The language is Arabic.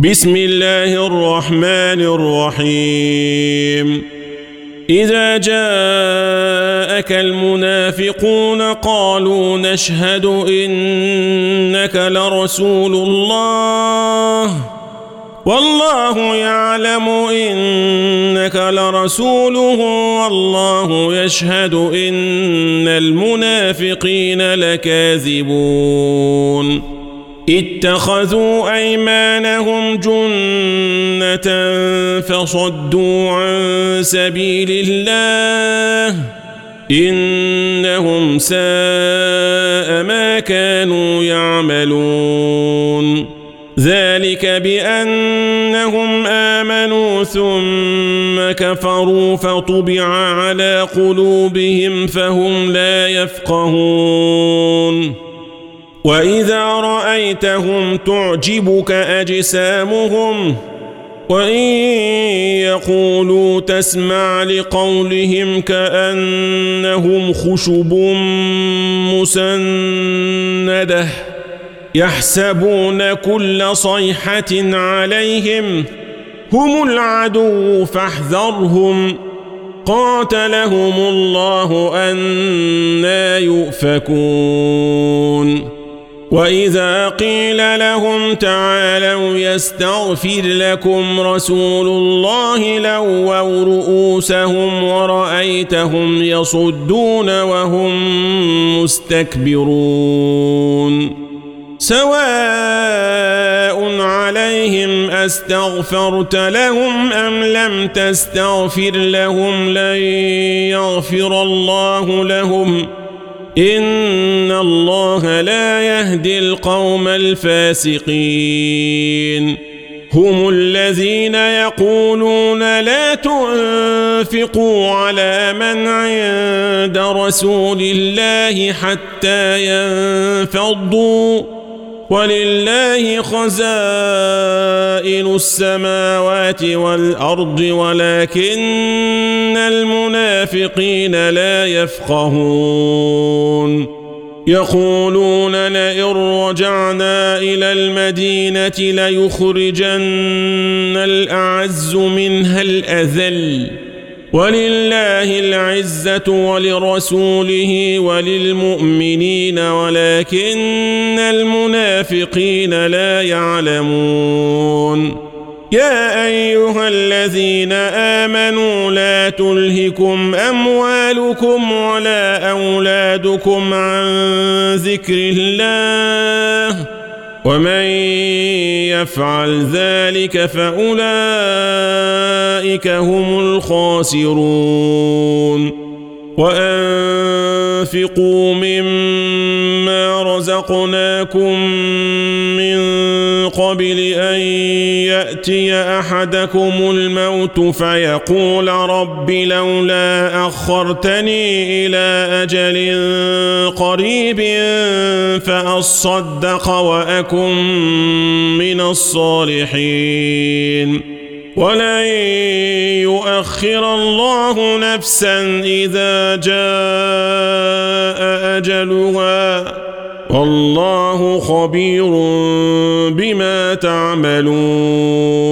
بسم الله الرحمن الرحيم إذا جاءك المنافقون قالوا نشهد إنك لرسول الله والله يعلم إنك لرسوله والله يشهد إن المنافقين لكاذبون اتخذوا أيمانهم جنة فصدوا عن سبيل الله إنهم ساء ما كانوا يعملون ذلك بأنهم آمنوا ثم كفروا فطبع على قلوبهم فهم لا يفقهون وإذا رأيتهم تعجبك أجسامهم وإن يقولوا تسمع لقولهم كأنهم خشب مسندة يحسبون كل صيحة عليهم هم العدو فاحذرهم قاتلهم الله أنى يؤفكون وإذا قيل لهم تعالوا يستغفر لكم رسول الله لووا رؤوسهم ورأيتهم يصدون وهم مستكبرون سواء عليهم أستغفرت لهم أم لم تستغفر لهم لن يغفر الله لهم إن الله لا يهدي القوم الفاسقين هم الذين يقولون لا تنفقوا على من عند رسول الله حتى ينفضوا ولله خزائن السماوات والأرض ولكن المنافقين لا يفقهون يقولون لئن رجعنا إلى المدينة ليخرجن الأعز منها الأذل ولله العزة ولرسوله وللمؤمنين ولكن المنافقين لا يعلمون يا أيها الذين آمنوا لا تلهكم أموالكم ولا أولادكم عن ذكر الله ومن يفعل ذلك فأولئك هم الخاسرون وأنفقوا مما رزقناكم من قبل أن يأتي أحدكم الموت فيقول رب لولا أخرتني إلى أجل قريب فأصدق وأكن من الصالحين ولن يؤخر الله نفسا إذا جاء أجلها والله خبير بما تعملون